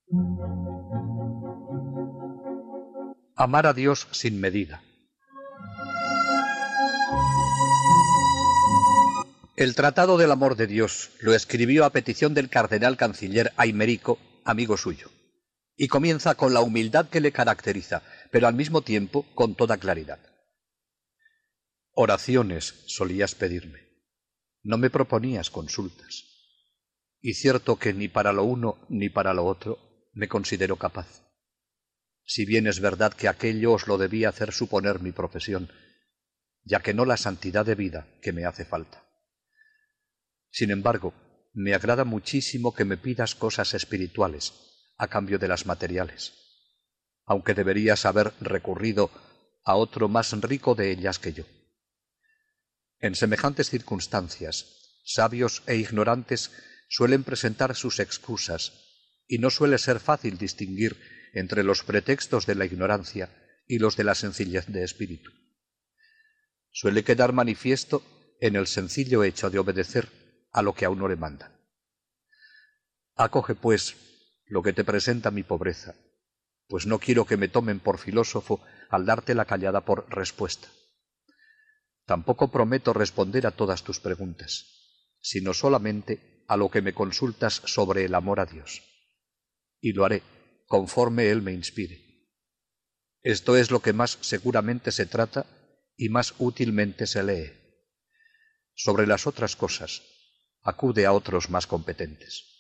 Amar a Dios sin medida. El Tratado del Amor de Dios lo escribió a petición del cardenal canciller Aimerico, amigo suyo, y comienza con la humildad que le caracteriza, pero al mismo tiempo con toda claridad. Oraciones solías pedirme, no me proponías consultas, y cierto que ni para lo uno ni para lo otro me considero capaz. Si bien es verdad que aquello os lo debía hacer suponer mi profesión, ya que no la santidad de vida que me hace falta. Sin embargo, me agrada muchísimo que me pidas cosas espirituales a cambio de las materiales, aunque deberías haber recurrido a otro más rico de ellas que yo. En semejantes circunstancias, sabios e ignorantes suelen presentar sus excusas, y no suele ser fácil distinguir entre los pretextos de la ignorancia y los de la sencillez de espíritu. Suele quedar manifiesto en el sencillo hecho de obedecer a lo que a uno le manda. Acoge, pues, lo que te presenta mi pobreza, pues no quiero que me tomen por filósofo al darte la callada por respuesta. Tampoco prometo responder a todas tus preguntas, sino solamente a lo que me consultas sobre el amor a Dios. Y lo haré conforme Él me inspire. Esto es lo que más seguramente se trata y más útilmente se lee. Sobre las otras cosas, acude a otros más competentes.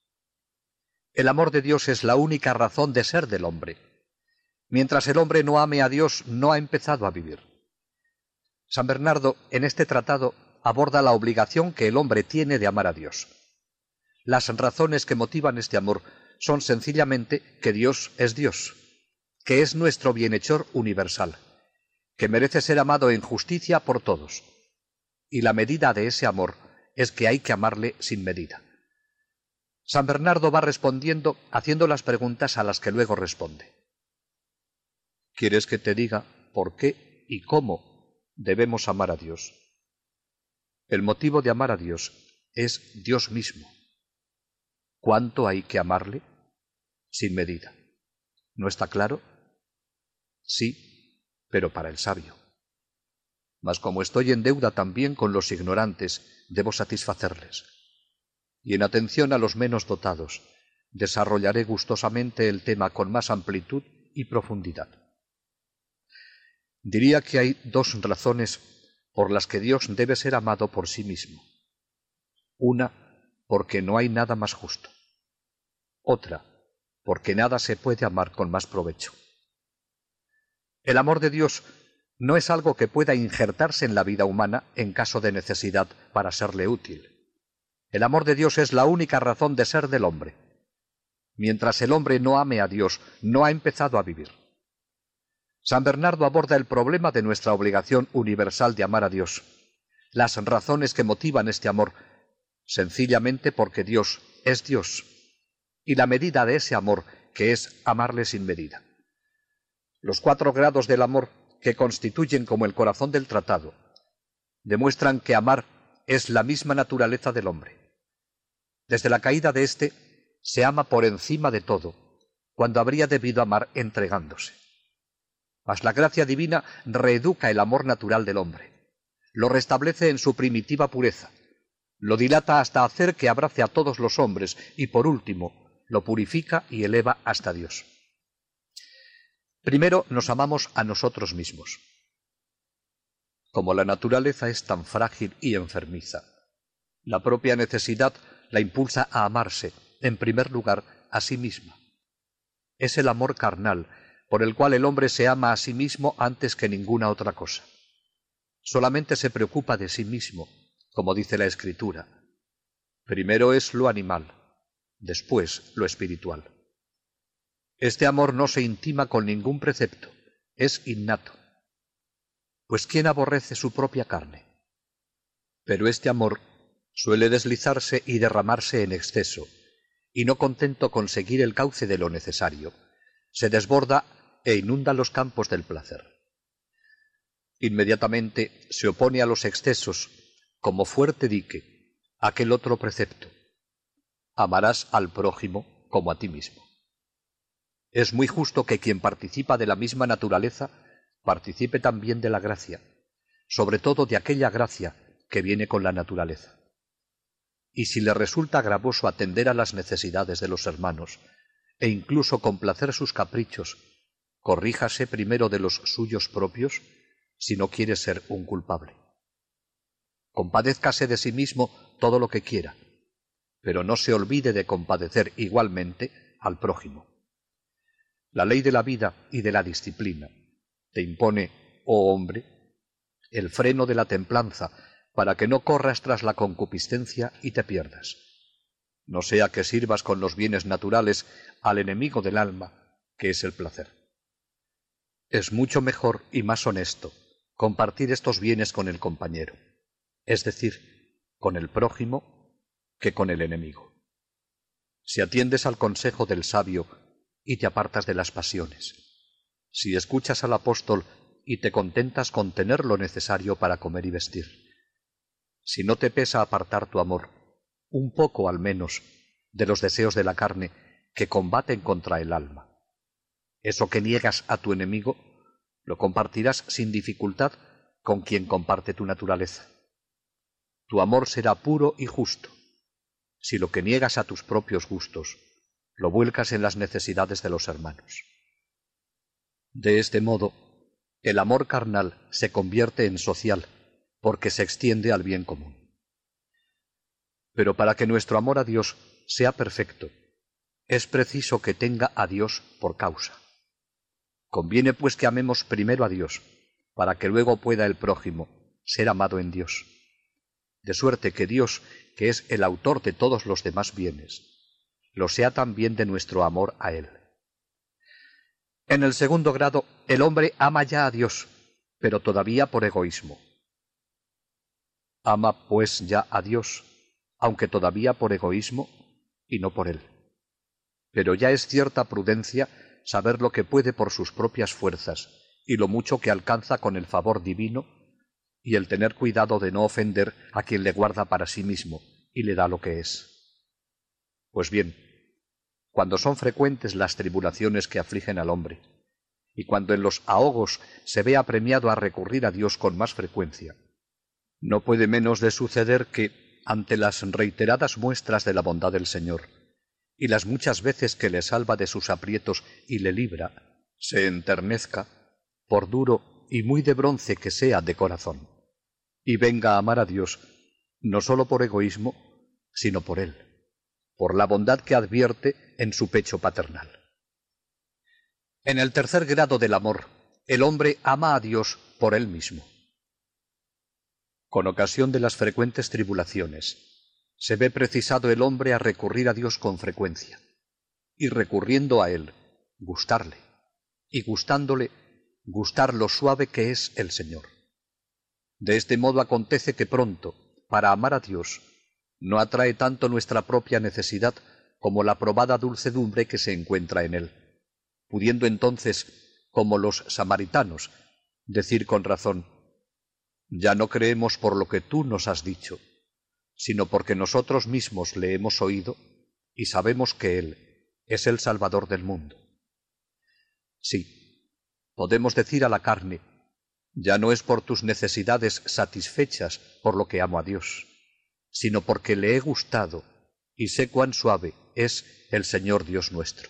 El amor de Dios es la única razón de ser del hombre. Mientras el hombre no ame a Dios, no ha empezado a vivir. San Bernardo, en este tratado, aborda la obligación que el hombre tiene de amar a Dios. Las razones que motivan este amor son sencillamente que Dios, que es nuestro bienhechor universal, que merece ser amado en justicia por todos. Y la medida de ese amor es que hay que amarle sin medida. San Bernardo va respondiendo haciendo las preguntas a las que luego responde. ¿Quieres que te diga por qué y cómo debemos amar a Dios? El motivo de amar a Dios es Dios mismo. ¿Cuánto hay que amarle? Sin medida. ¿No está claro? Sí, pero para el sabio. Mas como estoy en deuda también con los ignorantes, debo satisfacerles. Y en atención a los menos dotados, desarrollaré gustosamente el tema con más amplitud y profundidad. Diría que hay dos razones por las que Dios debe ser amado por sí mismo. Una, porque no hay nada más justo. Otra, porque nada se puede amar con más provecho. El amor de Dios no es algo que pueda injertarse en la vida humana en caso de necesidad para serle útil. El amor de Dios es la única razón de ser del hombre. Mientras el hombre no ame a Dios, no ha empezado a vivir. San Bernardo aborda el problema de nuestra obligación universal de amar a Dios, las razones que motivan este amor, sencillamente porque Dios, y la medida de ese amor, que es amarle sin medida. Los 4 grados del amor, que constituyen como el corazón del tratado, demuestran que amar es la misma naturaleza del hombre. Desde la caída de éste, se ama por encima de todo, cuando habría debido amar entregándose. Mas la gracia divina reeduca el amor natural del hombre, lo restablece en su primitiva pureza, lo dilata hasta hacer que abrace a todos los hombres y, por último, lo purifica y eleva hasta Dios. Primero nos amamos a nosotros mismos. Como la naturaleza es tan frágil y enfermiza, la propia necesidad la impulsa a amarse, en primer lugar, a sí misma. Es el amor carnal, por el cual el hombre se ama a sí mismo antes que ninguna otra cosa. Solamente se preocupa de sí mismo, como dice la Escritura. Primero es lo animal, después lo espiritual. Este amor no se intima con ningún precepto, es innato. Pues ¿quién aborrece su propia carne? Pero este amor suele deslizarse y derramarse en exceso, y no contento con seguir el cauce de lo necesario, se desborda e inunda los campos del placer. Inmediatamente se opone a los excesos, como fuerte dique, aquel otro precepto: amarás al prójimo como a ti mismo. Es muy justo que quien participa de la misma naturaleza participe también de la gracia, sobre todo de aquella gracia que viene con la naturaleza. Y si le resulta gravoso atender a las necesidades de los hermanos, e incluso complacer sus caprichos, corríjase primero de los suyos propios, si no quiere ser un culpable. Compadézcase de sí mismo todo lo que quiera, pero no se olvide de compadecer igualmente al prójimo. La ley de la vida y de la disciplina te impone, oh hombre, el freno de la templanza, para que no corras tras la concupiscencia y te pierdas. No sea que sirvas con los bienes naturales al enemigo del alma, que es el placer. Es mucho mejor y más honesto compartir estos bienes con el compañero, es decir, con el prójimo, que con el enemigo. Si atiendes al consejo del sabio y te apartas de las pasiones, si escuchas al apóstol y te contentas con tener lo necesario para comer y vestir, si no te pesa apartar tu amor, un poco al menos, de los deseos de la carne que combaten contra el alma, eso que niegas a tu enemigo, lo compartirás sin dificultad con quien comparte tu naturaleza. Tu amor será puro y justo, si lo que niegas a tus propios gustos lo vuelcas en las necesidades de los hermanos. De este modo, el amor carnal se convierte en social, porque se extiende al bien común. Pero para que nuestro amor a Dios sea perfecto, es preciso que tenga a Dios por causa. Conviene pues que amemos primero a Dios, para que luego pueda el prójimo ser amado en Dios. De suerte que Dios, que es el autor de todos los demás bienes, lo sea también de nuestro amor a Él. En el segundo grado, el hombre ama ya a Dios, pero todavía por egoísmo. Ama pues ya a Dios, aunque todavía por egoísmo y no por Él. Pero ya es cierta prudencia saber lo que puede por sus propias fuerzas y lo mucho que alcanza con el favor divino, y el tener cuidado de no ofender a quien le guarda para sí mismo y le da lo que es. Pues bien, cuando son frecuentes las tribulaciones que afligen al hombre, y cuando en los ahogos se ve apremiado a recurrir a Dios con más frecuencia, no puede menos de suceder que, ante las reiteradas muestras de la bondad del Señor, y las muchas veces que le salva de sus aprietos y le libra, se enternezca, por duro y muy de bronce que sea de corazón, y venga a amar a Dios, no sólo por egoísmo, sino por Él, por la bondad que advierte en su pecho paternal. En el tercer grado del amor, el hombre ama a Dios por Él mismo. Con ocasión de las frecuentes tribulaciones, se ve precisado el hombre a recurrir a Dios con frecuencia, y recurriendo a Él, gustarle, y gustándole, gustar lo suave que es el Señor. De este modo acontece que pronto, para amar a Dios, no atrae tanto nuestra propia necesidad como la probada dulcedumbre que se encuentra en Él, pudiendo entonces, como los samaritanos, decir con razón: ya no creemos por lo que tú nos has dicho, sino porque nosotros mismos le hemos oído y sabemos que Él es el Salvador del mundo. Sí, podemos decir a la carne: ya no es por tus necesidades satisfechas por lo que amo a Dios, sino porque le he gustado y sé cuán suave es el Señor Dios nuestro.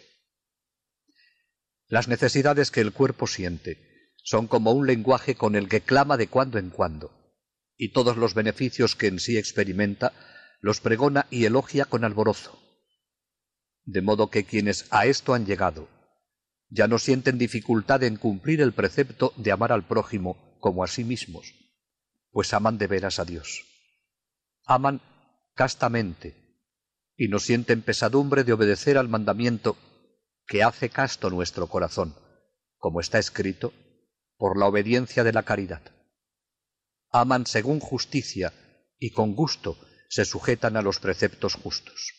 Las necesidades que el cuerpo siente son como un lenguaje con el que clama de cuando en cuando, y todos los beneficios que en sí experimenta los pregona y elogia con alborozo. De modo que quienes a esto han llegado ya no sienten dificultad en cumplir el precepto de amar al prójimo como a sí mismos, pues aman de veras a Dios. Aman castamente y no sienten pesadumbre de obedecer al mandamiento que hace casto nuestro corazón, como está escrito, por la obediencia de la caridad. Aman según justicia y con gusto se sujetan a los preceptos justos.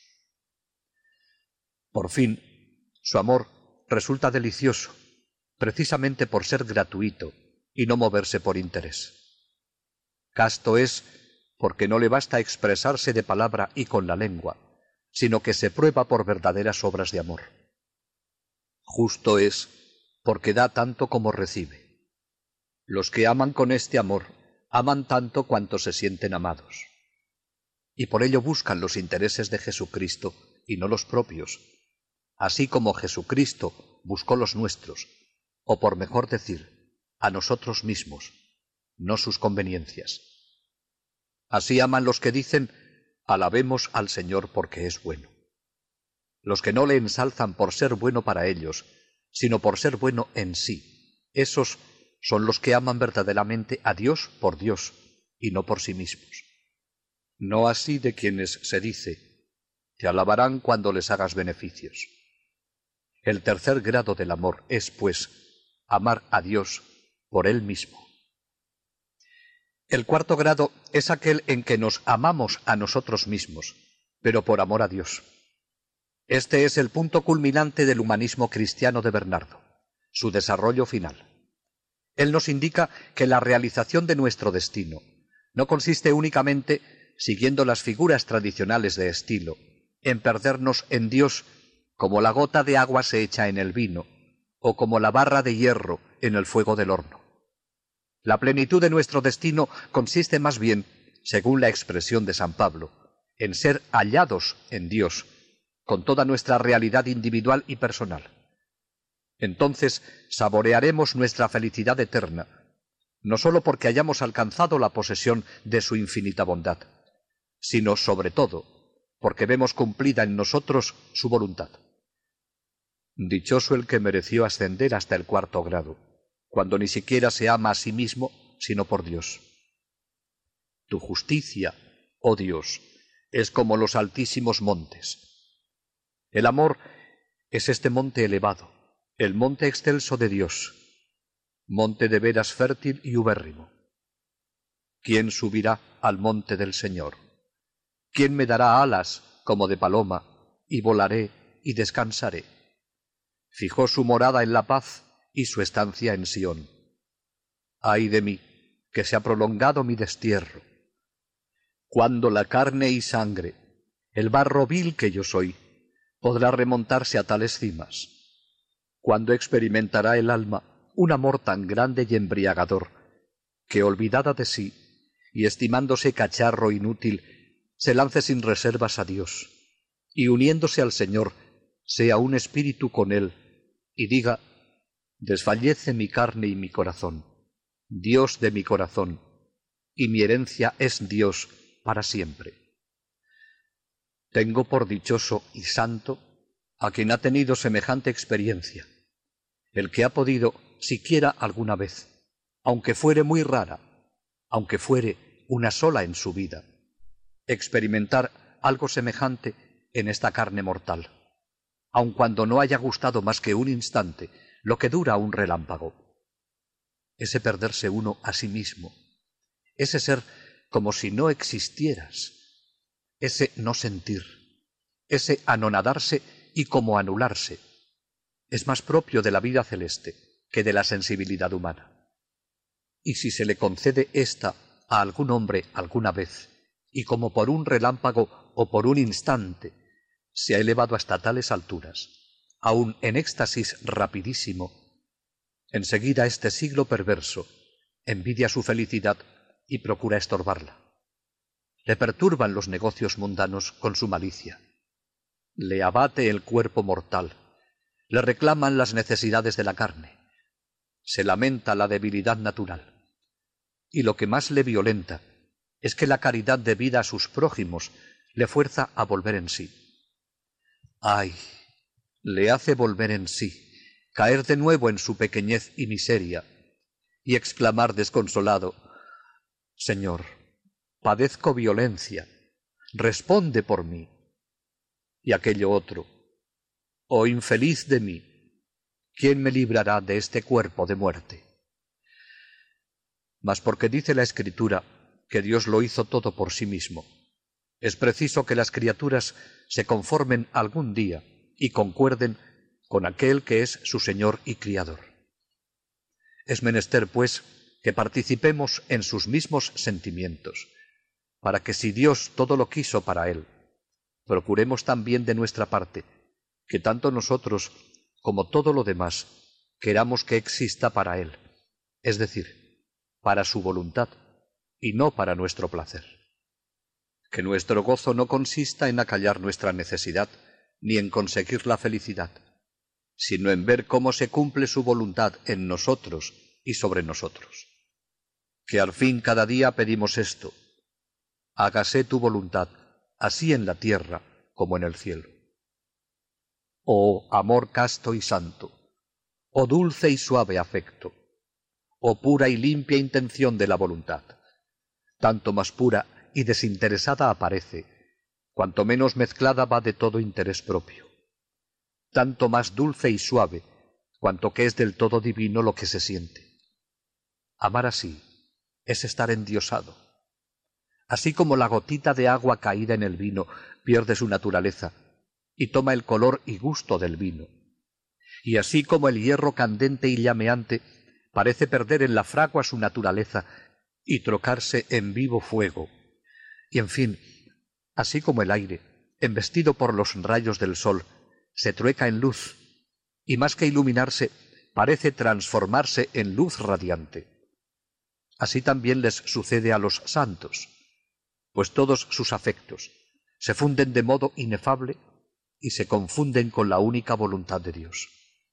Por fin, su amor resulta delicioso, precisamente por ser gratuito y no moverse por interés. Casto es porque no le basta expresarse de palabra y con la lengua, sino que se prueba por verdaderas obras de amor. Justo es, porque da tanto como recibe. Los que aman con este amor, aman tanto cuanto se sienten amados. Y por ello buscan los intereses de Jesucristo y no los propios, así como Jesucristo buscó los nuestros, o por mejor decir, a nosotros mismos, no sus conveniencias. Así aman los que dicen, alabemos al Señor porque es bueno. Los que no le ensalzan por ser bueno para ellos, sino por ser bueno en sí, esos son los que aman verdaderamente a Dios por Dios y no por sí mismos. No así de quienes se dice, te alabarán cuando les hagas beneficios. El tercer grado del amor es, pues, amar a Dios por Él mismo. El cuarto grado es aquel en que nos amamos a nosotros mismos, pero por amor a Dios. Este es el punto culminante del humanismo cristiano de Bernardo, su desarrollo final. Él nos indica que la realización de nuestro destino no consiste únicamente, siguiendo las figuras tradicionales de estilo, en perdernos en Dios como la gota de agua se echa en el vino, o como la barra de hierro en el fuego del horno. La plenitud de nuestro destino consiste más bien, según la expresión de San Pablo, en ser hallados en Dios, con toda nuestra realidad individual y personal. Entonces saborearemos nuestra felicidad eterna, no sólo porque hayamos alcanzado la posesión de su infinita bondad, sino sobre todo porque vemos cumplida en nosotros su voluntad. Dichoso el que mereció ascender hasta el cuarto grado, cuando ni siquiera se ama a sí mismo, sino por Dios. Tu justicia, oh Dios, es como los altísimos montes. El amor es este monte elevado, el monte excelso de Dios, monte de veras fértil y ubérrimo. ¿Quién subirá al monte del Señor? ¿Quién me dará alas como de paloma, y volaré y descansaré? Fijó su morada en la paz y su estancia en Sión. Ay de mí, que se ha prolongado mi destierro. Cuando la carne y sangre, el barro vil que yo soy, podrá remontarse a tales cimas. Cuando experimentará el alma un amor tan grande y embriagador, que olvidada de sí, y estimándose cacharro inútil, se lance sin reservas a Dios, y uniéndose al Señor, sea un espíritu con Él, y diga, desfallece mi carne y mi corazón, Dios de mi corazón, y mi herencia es Dios para siempre. Tengo por dichoso y santo a quien ha tenido semejante experiencia, el que ha podido, siquiera alguna vez, aunque fuere muy rara, aunque fuere una sola en su vida, experimentar algo semejante en esta carne mortal, aun cuando no haya gustado más que un instante lo que dura un relámpago. Ese perderse uno a sí mismo, ese ser como si no existieras, ese no sentir, ese anonadarse y como anularse, es más propio de la vida celeste que de la sensibilidad humana. Y si se le concede ésta a algún hombre alguna vez, y como por un relámpago o por un instante se ha elevado hasta tales alturas, aun en éxtasis rapidísimo, enseguida este siglo perverso envidia su felicidad y procura estorbarla. Le perturban los negocios mundanos con su malicia. Le abate el cuerpo mortal. Le reclaman las necesidades de la carne. Se lamenta la debilidad natural. Y lo que más le violenta es que la caridad debida a sus prójimos le fuerza a volver en sí. ¡Ay! Le hace volver en sí, caer de nuevo en su pequeñez y miseria, y exclamar desconsolado, Señor, padezco violencia, responde por mí. Y aquello otro, oh infeliz de mí, ¿quién me librará de este cuerpo de muerte? Mas porque dice la Escritura que Dios lo hizo todo por sí mismo, es preciso que las criaturas se conformen algún día y concuerden con aquel que es su Señor y Criador. Es menester, pues, que participemos en sus mismos sentimientos, para que si Dios todo lo quiso para Él, procuremos también de nuestra parte que tanto nosotros como todo lo demás, queramos que exista para Él, es decir, para su voluntad y no para nuestro placer. Que nuestro gozo no consista en acallar nuestra necesidad ni en conseguir la felicidad, sino en ver cómo se cumple su voluntad en nosotros y sobre nosotros. Que al fin cada día pedimos esto: hágase tu voluntad, así en la tierra como en el cielo. Oh amor casto y santo, oh dulce y suave afecto, oh pura y limpia intención de la voluntad, tanto más pura y desinteresada aparece, cuanto menos mezclada va de todo interés propio, tanto más dulce y suave, cuanto que es del todo divino lo que se siente. Amar así es estar endiosado. Así como la gotita de agua caída en el vino pierde su naturaleza y toma el color y gusto del vino, y así como el hierro candente y llameante parece perder en la fragua su naturaleza y trocarse en vivo fuego, y en fin, así como el aire, embestido por los rayos del sol, se trueca en luz, y más que iluminarse, parece transformarse en luz radiante. Así también les sucede a los santos, pues todos sus afectos se funden de modo inefable y se confunden con la única voluntad de Dios.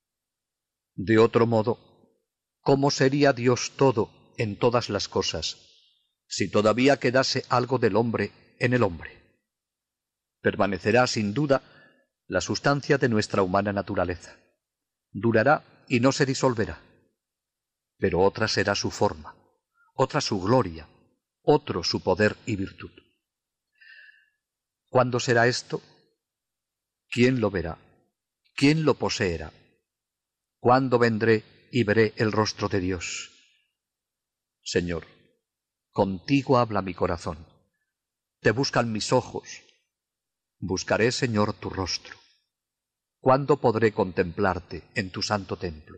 De otro modo, ¿cómo sería Dios todo en todas las cosas, si todavía quedase algo del hombre en el hombre? Permanecerá sin duda la sustancia de nuestra humana naturaleza. Durará y no se disolverá. Pero otra será su forma, otra su gloria, otro su poder y virtud. ¿Cuándo será esto? ¿Quién lo verá? ¿Quién lo poseerá? ¿Cuándo vendré y veré el rostro de Dios? Señor, contigo habla mi corazón. Te buscan mis ojos. Buscaré, Señor, tu rostro. ¿Cuándo podré contemplarte en tu santo templo?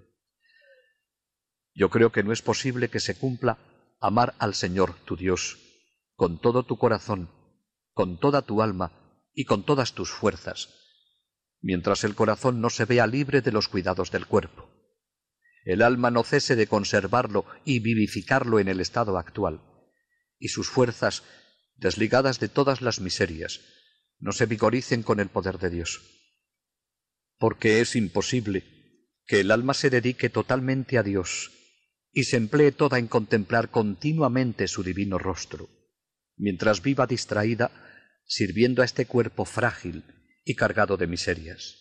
Yo creo que no es posible que se cumpla amar al Señor, tu Dios, con todo tu corazón, con toda tu alma y con todas tus fuerzas, mientras el corazón no se vea libre de los cuidados del cuerpo. El alma no cese de conservarlo y vivificarlo en el estado actual, y sus fuerzas, desligadas de todas las miserias, no se vigoricen con el poder de Dios. Porque es imposible que el alma se dedique totalmente a Dios y se emplee toda en contemplar continuamente su divino rostro, mientras viva distraída sirviendo a este cuerpo frágil y cargado de miserias.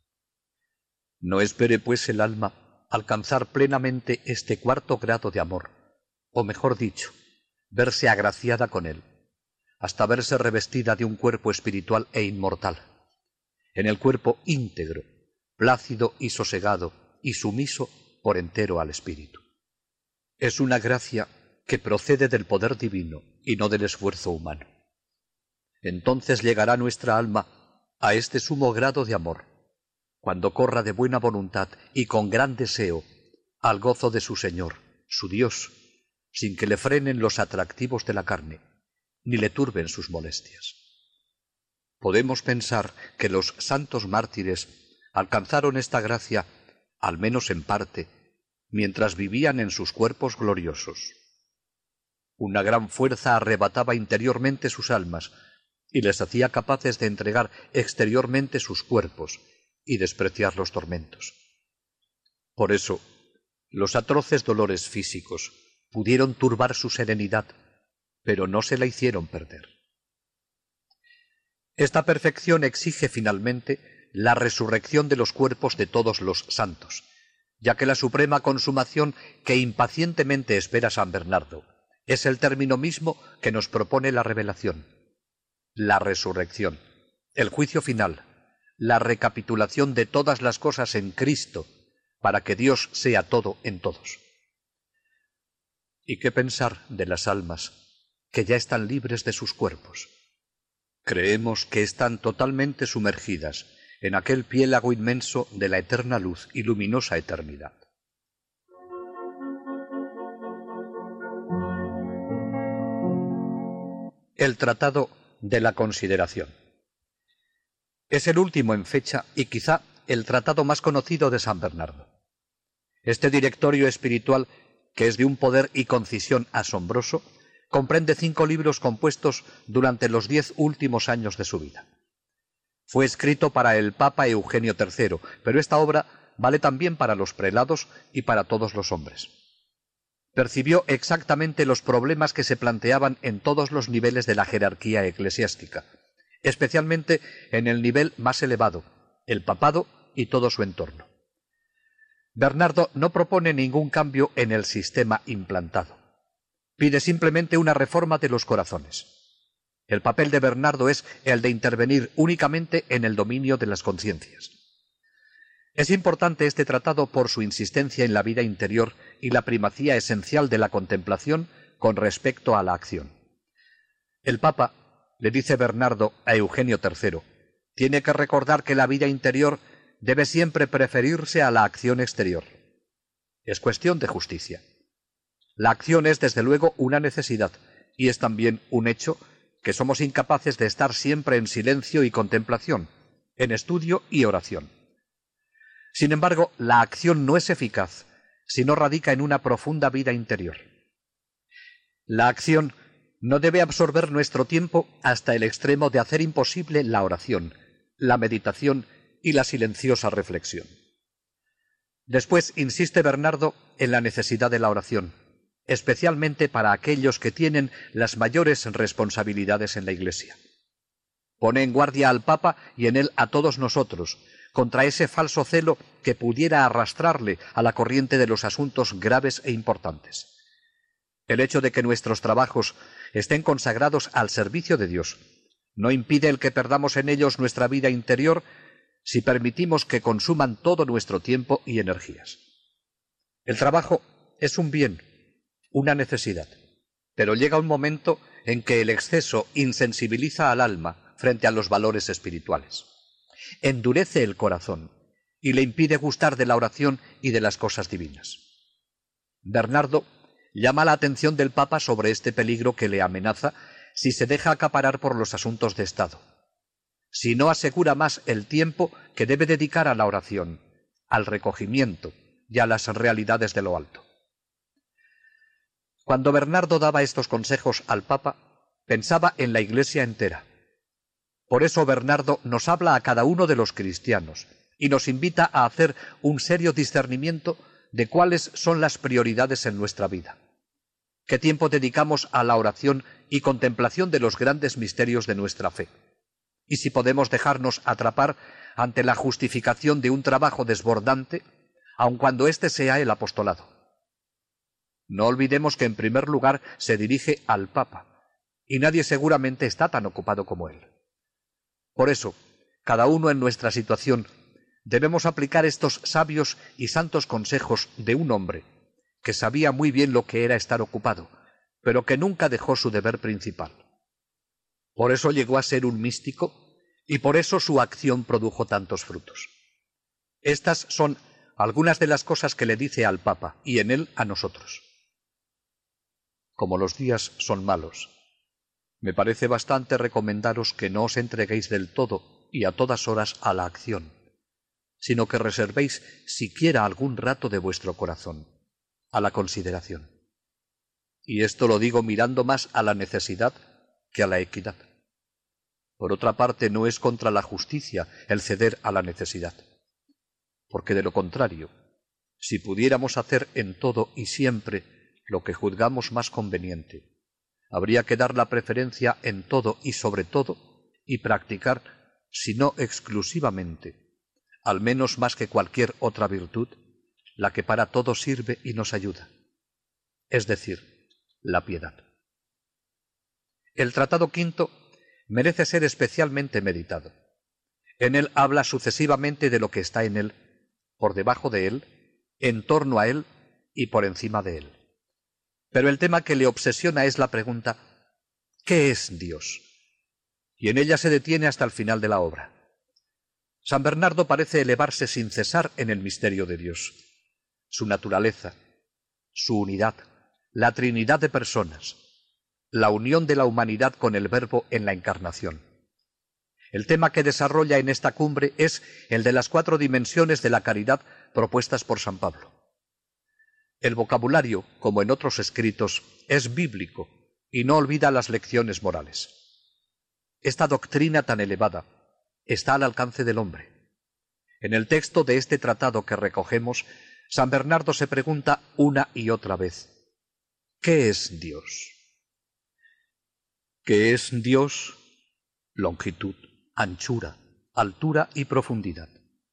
No espere, pues, el alma alcanzar plenamente este cuarto grado de amor, o mejor dicho, verse agraciada con él, hasta verse revestida de un cuerpo espiritual e inmortal, en el cuerpo íntegro, plácido y sosegado y sumiso por entero al Espíritu. Es una gracia que procede del poder divino y no del esfuerzo humano. Entonces llegará nuestra alma a este sumo grado de amor, cuando corra de buena voluntad y con gran deseo al gozo de su Señor, su Dios, sin que le frenen los atractivos de la carne, ni le turben sus molestias. Podemos pensar que los santos mártires alcanzaron esta gracia, al menos en parte, mientras vivían en sus cuerpos gloriosos. Una gran fuerza arrebataba interiormente sus almas y les hacía capaces de entregar exteriormente sus cuerpos y despreciar los tormentos. Por eso, los atroces dolores físicos pudieron turbar su serenidad, pero no se la hicieron perder. Esta perfección exige finalmente la resurrección de los cuerpos de todos los santos, ya que la suprema consumación que impacientemente espera San Bernardo es el término mismo que nos propone la revelación: la resurrección, el juicio final, la recapitulación de todas las cosas en Cristo, para que Dios sea todo en todos. ¿Y qué pensar de las almas que ya están libres de sus cuerpos? Creemos que están totalmente sumergidas en aquel piélago inmenso de la eterna luz y luminosa eternidad. El Tratado de la Consideración es el último en fecha y quizá el tratado más conocido de San Bernardo. Este directorio espiritual, que es de un poder y concisión asombroso, comprende 5 libros compuestos durante los 10 últimos años de su vida. Fue escrito para el Papa Eugenio III, pero esta obra vale también para los prelados y para todos los hombres. Percibió exactamente los problemas que se planteaban en todos los niveles de la jerarquía eclesiástica, especialmente en el nivel más elevado, el papado y todo su entorno. Bernardo no propone ningún cambio en el sistema implantado. Pide simplemente una reforma de los corazones. El papel de Bernardo es el de intervenir únicamente en el dominio de las conciencias. Es importante este tratado por su insistencia en la vida interior y la primacía esencial de la contemplación con respecto a la acción. El Papa, le dice Bernardo a Eugenio III, tiene que recordar que la vida interior debe siempre preferirse a la acción exterior. Es cuestión de justicia. La acción es desde luego una necesidad y es también un hecho que somos incapaces de estar siempre en silencio y contemplación, en estudio y oración. Sin embargo, la acción no es eficaz si no radica en una profunda vida interior. La acción no debe absorber nuestro tiempo hasta el extremo de hacer imposible la oración, la meditación y la silenciosa reflexión. Después insiste Bernardo en la necesidad de la oración, especialmente para aquellos que tienen las mayores responsabilidades en la Iglesia. Pone en guardia al Papa y en él a todos nosotros contra ese falso celo que pudiera arrastrarle a la corriente de los asuntos graves e importantes. El hecho de que nuestros trabajos estén consagrados al servicio de Dios no impide el que perdamos en ellos nuestra vida interior si permitimos que consuman todo nuestro tiempo y energías. El trabajo es un bien, una necesidad, pero llega un momento en que el exceso insensibiliza al alma frente a los valores espirituales. Endurece el corazón y le impide gustar de la oración y de las cosas divinas. Bernardo llama la atención del Papa sobre este peligro que le amenaza si se deja acaparar por los asuntos de Estado, si no asegura más el tiempo que debe dedicar a la oración, al recogimiento y a las realidades de lo alto. Cuando Bernardo daba estos consejos al Papa, pensaba en la Iglesia entera. Por eso Bernardo nos habla a cada uno de los cristianos y nos invita a hacer un serio discernimiento de cuáles son las prioridades en nuestra vida. ¿Qué tiempo dedicamos a la oración y contemplación de los grandes misterios de nuestra fe? Y si podemos dejarnos atrapar ante la justificación de un trabajo desbordante, aun cuando éste sea el apostolado. No olvidemos que en primer lugar se dirige al Papa, y nadie seguramente está tan ocupado como él. Por eso, cada uno en nuestra situación debemos aplicar estos sabios y santos consejos de un hombre que sabía muy bien lo que era estar ocupado, pero que nunca dejó su deber principal. Por eso llegó a ser un místico y por eso su acción produjo tantos frutos. Estas son algunas de las cosas que le dice al Papa y en él a nosotros. Como los días son malos, me parece bastante recomendaros que no os entreguéis del todo y a todas horas a la acción, sino que reservéis siquiera algún rato de vuestro corazón a la consideración. Y esto lo digo mirando más a la necesidad que a la equidad. Por otra parte, no es contra la justicia el ceder a la necesidad, porque de lo contrario, si pudiéramos hacer en todo y siempre lo que juzgamos más conveniente, habría que dar la preferencia en todo y sobre todo y practicar, si no exclusivamente, al menos más que cualquier otra virtud, la que para todo sirve y nos ayuda, es decir, la piedad. El Tratado V merece ser especialmente meditado. En él habla sucesivamente de lo que está en él, por debajo de él, en torno a él y por encima de él. Pero el tema que le obsesiona es la pregunta: ¿qué es Dios? Y en ella se detiene hasta el final de la obra. San Bernardo parece elevarse sin cesar en el misterio de Dios, su naturaleza, su unidad, la Trinidad de personas, la unión de la humanidad con el Verbo en la encarnación. El tema que desarrolla en esta cumbre es el de las 4 dimensiones de la caridad propuestas por San Pablo. El vocabulario, como en otros escritos, es bíblico y no olvida las lecciones morales. Esta doctrina tan elevada está al alcance del hombre. En el texto de este tratado que recogemos, San Bernardo se pregunta una y otra vez: ¿qué es Dios? ¿Qué es Dios? Longitud, anchura, altura y profundidad.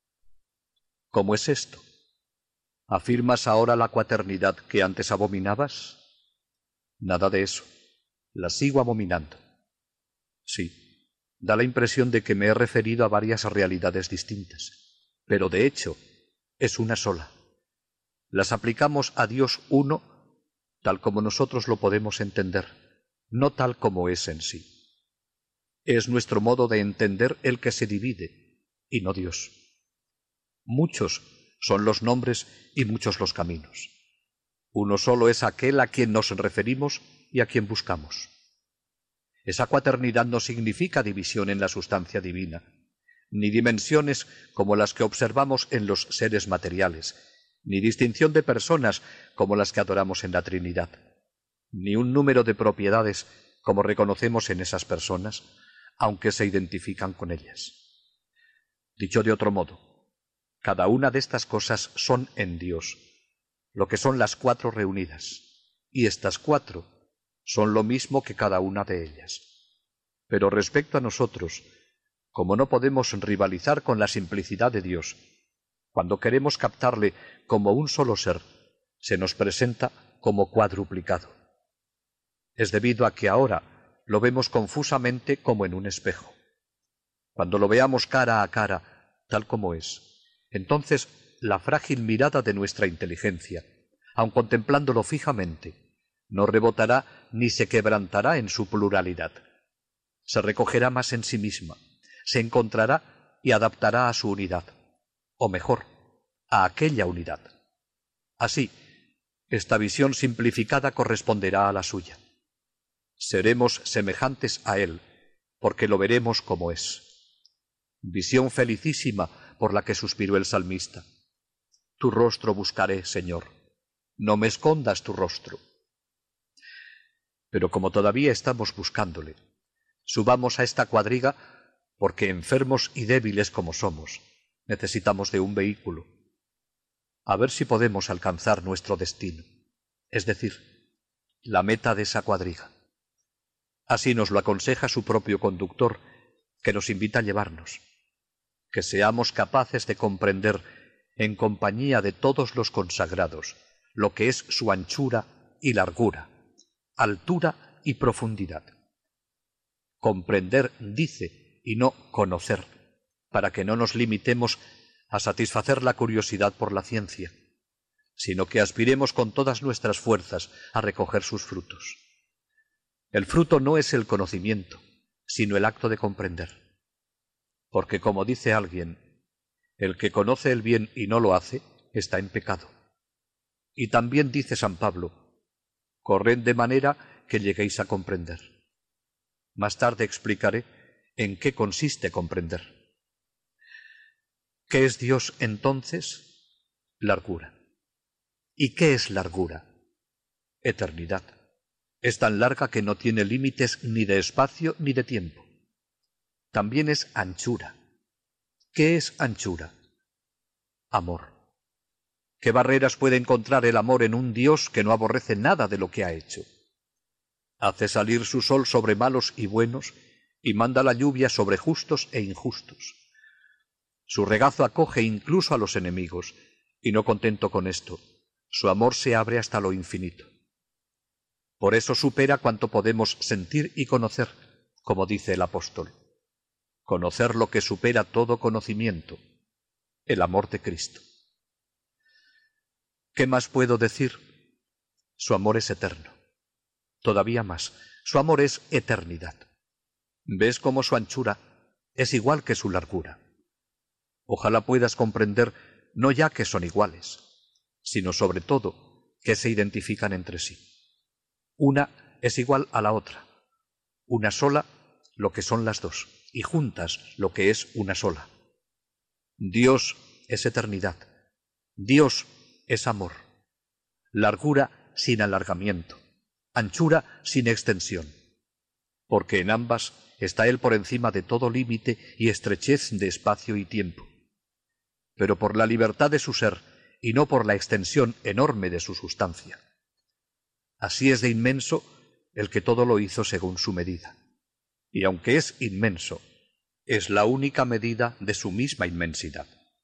¿Cómo es esto? ¿Afirmas ahora la cuaternidad que antes abominabas? Nada de eso. La sigo abominando. Sí, da la impresión de que me he referido a varias realidades distintas, pero de hecho es una sola. Las aplicamos a Dios uno tal como nosotros lo podemos entender, no tal como es en sí. Es nuestro modo de entender el que se divide, y no Dios. Muchos son los nombres y muchos los caminos. Uno solo es aquel a quien nos referimos y a quien buscamos. Esa cuaternidad no significa división en la sustancia divina, ni dimensiones como las que observamos en los seres materiales, ni distinción de personas como las que adoramos en la Trinidad, ni un número de propiedades como reconocemos en esas personas, aunque se identifican con ellas. Dicho de otro modo, cada una de estas cosas son en Dios, lo que son las 4 reunidas, y estas 4 son lo mismo que cada una de ellas. Pero respecto a nosotros, como no podemos rivalizar con la simplicidad de Dios, cuando queremos captarle como un solo ser, se nos presenta como cuadruplicado. Es debido a que ahora lo vemos confusamente como en un espejo. Cuando lo veamos cara a cara, tal como es, entonces la frágil mirada de nuestra inteligencia, aun contemplándolo fijamente, no rebotará ni se quebrantará en su pluralidad. Se recogerá más en sí misma, se encontrará y adaptará a su unidad, o mejor, a aquella unidad. Así, esta visión simplificada corresponderá a la suya. Seremos semejantes a Él, porque lo veremos como es. Visión felicísima por la que suspiró el salmista. Tu rostro buscaré, Señor. No me escondas tu rostro. Pero como todavía estamos buscándole, subamos a esta cuadriga porque, enfermos y débiles como somos, necesitamos de un vehículo. A ver si podemos alcanzar nuestro destino, es decir, la meta de esa cuadriga. Así nos lo aconseja su propio conductor, que nos invita a llevarnos. Que seamos capaces de comprender, en compañía de todos los consagrados, lo que es su anchura y largura, altura y profundidad. Comprender, dice, y no conocer, para que no nos limitemos a satisfacer la curiosidad por la ciencia, sino que aspiremos con todas nuestras fuerzas a recoger sus frutos. El fruto no es el conocimiento, sino el acto de comprender. Porque, como dice alguien, el que conoce el bien y no lo hace, está en pecado. Y también dice San Pablo, corred de manera que lleguéis a comprender. Más tarde explicaré en qué consiste comprender. ¿Qué es Dios entonces? Largura. ¿Y qué es largura? Eternidad. Es tan larga que no tiene límites ni de espacio ni de tiempo. También es anchura. ¿Qué es anchura? Amor. ¿Qué barreras puede encontrar el amor en un Dios que no aborrece nada de lo que ha hecho? Hace salir su sol sobre malos y buenos y manda la lluvia sobre justos e injustos. Su regazo acoge incluso a los enemigos, y no contento con esto, su amor se abre hasta lo infinito. Por eso supera cuanto podemos sentir y conocer, como dice el apóstol. Conocer lo que supera todo conocimiento, el amor de Cristo. ¿Qué más puedo decir? Su amor es eterno. Todavía más, su amor es eternidad. ¿Ves cómo su anchura es igual que su largura? Ojalá puedas comprender no ya que son iguales, sino sobre todo que se identifican entre sí. Una es igual a la otra, una sola lo que son las dos. y juntas lo que es una sola. Dios es eternidad. Dios es amor. Largura sin alargamiento. Anchura sin extensión. Porque en ambas está Él por encima de todo límite y estrechez de espacio y tiempo. Pero por la libertad de su ser y no por la extensión enorme de su sustancia. Así es de inmenso el que todo lo hizo según su medida. Y aunque es inmenso, es la única medida de su misma inmensidad.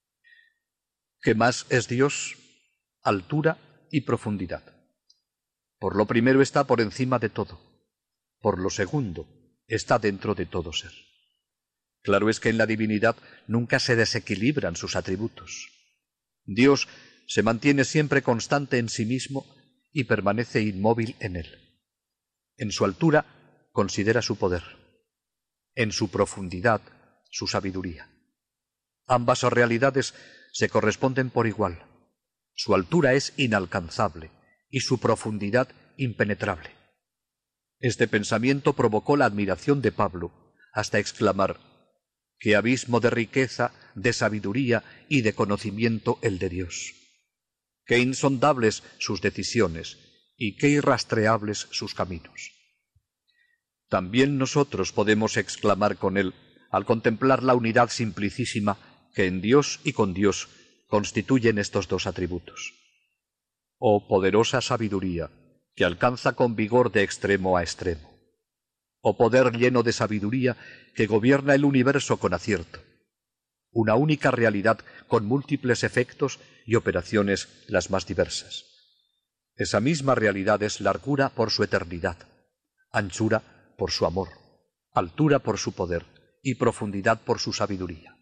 ¿Qué más es Dios? Altura y profundidad. Por lo primero está por encima de todo. Por lo segundo, está dentro de todo ser. Claro es que en la divinidad nunca se desequilibran sus atributos. Dios se mantiene siempre constante en sí mismo y permanece inmóvil en él. En su altura considera su poder. En su profundidad, su sabiduría. Ambas realidades se corresponden por igual. Su altura es inalcanzable y su profundidad impenetrable. Este pensamiento provocó la admiración de Pablo hasta exclamar: «¡Qué abismo de riqueza, de sabiduría y de conocimiento el de Dios! ¡Qué insondables sus decisiones y qué irrastreables sus caminos!». También nosotros podemos exclamar con él al contemplar la unidad simplicísima que en Dios y con Dios constituyen estos dos atributos. Oh poderosa sabiduría, que alcanza con vigor de extremo a extremo. Oh poder lleno de sabiduría, que gobierna el universo con acierto. Una única realidad con múltiples efectos y operaciones las más diversas. Esa misma realidad es largura por su eternidad, anchura por su amor, altura por su poder y profundidad por su sabiduría.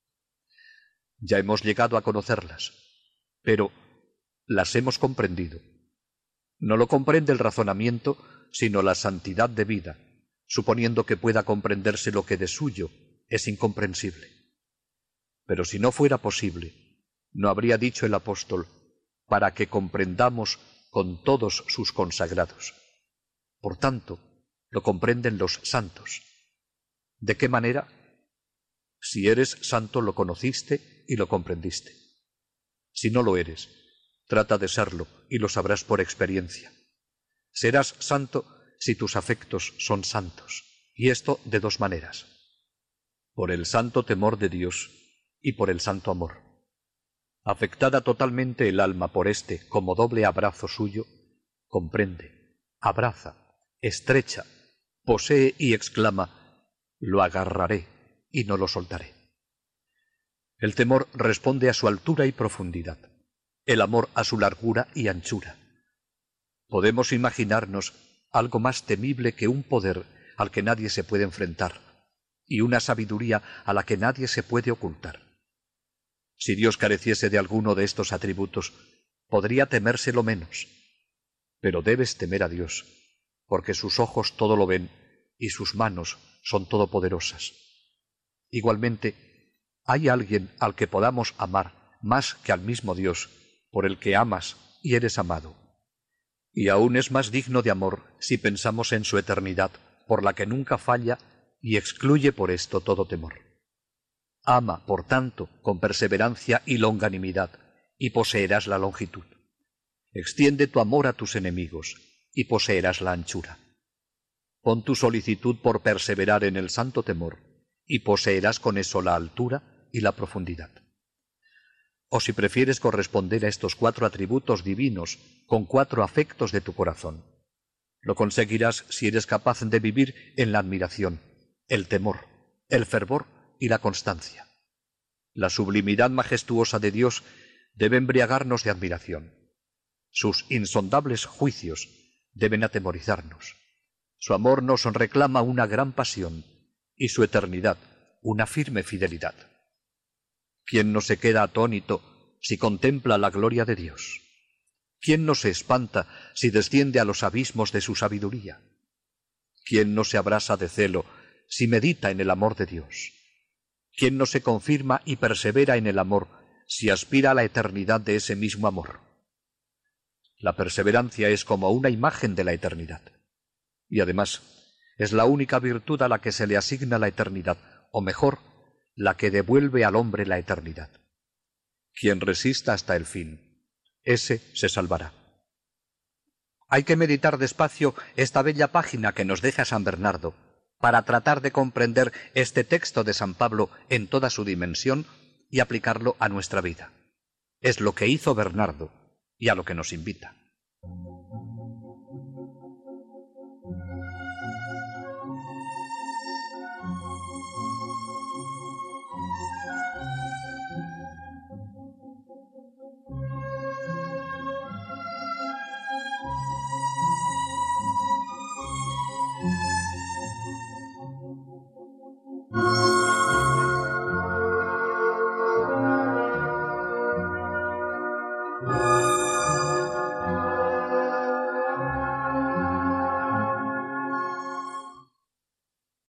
Ya hemos llegado a conocerlas, pero las hemos comprendido. No lo comprende el razonamiento, sino la santidad de vida, suponiendo que pueda comprenderse lo que de suyo es incomprensible. Pero si no fuera posible, no habría dicho el apóstol, para que comprendamos con todos sus consagrados. Por tanto, lo comprenden los santos. ¿De qué manera? Si eres santo, lo conociste y lo comprendiste. Si no lo eres, trata de serlo y lo sabrás por experiencia. Serás santo si tus afectos son santos, y esto de dos maneras: por el santo temor de Dios y por el santo amor. Afectada totalmente el alma por este como doble abrazo suyo, comprende, abraza, estrecha, posee y exclama: «Lo agarraré y no lo soltaré». El temor responde a su altura y profundidad, el amor a su largura y anchura. Podemos imaginarnos algo más temible que un poder al que nadie se puede enfrentar y una sabiduría a la que nadie se puede ocultar. Si Dios careciese de alguno de estos atributos, podría temérselo menos. Pero debes temer a Dios, porque sus ojos todo lo ven y sus manos son todopoderosas. Igualmente, ¿hay alguien al que podamos amar más que al mismo Dios, por el que amas y eres amado? Y aún es más digno de amor si pensamos en su eternidad, por la que nunca falla y excluye por esto todo temor. Ama, por tanto, con perseverancia y longanimidad, y poseerás la longitud. Extiende tu amor a tus enemigos, y poseerás la anchura. Pon tu solicitud por perseverar en el santo temor, y poseerás con eso la altura y la profundidad. O si prefieres corresponder a estos 4 atributos divinos con 4 afectos de tu corazón, lo conseguirás si eres capaz de vivir en la admiración, el temor, el fervor y la constancia. La sublimidad majestuosa de Dios debe embriagarnos de admiración. Sus insondables juicios deben atemorizarnos. Su amor nos reclama una gran pasión y su eternidad una firme fidelidad. ¿Quién no se queda atónito si contempla la gloria de Dios? ¿Quién no se espanta si desciende a los abismos de su sabiduría? ¿Quién no se abrasa de celo si medita en el amor de Dios? ¿Quién no se confirma y persevera en el amor si aspira a la eternidad de ese mismo amor? La perseverancia es como una imagen de la eternidad. Y además, es la única virtud a la que se le asigna la eternidad, o mejor, la que devuelve al hombre la eternidad. Quien resista hasta el fin, ese se salvará. Hay que meditar despacio esta bella página que nos deja San Bernardo, para tratar de comprender este texto de San Pablo en toda su dimensión y aplicarlo a nuestra vida. Es lo que hizo Bernardo y a lo que nos invita.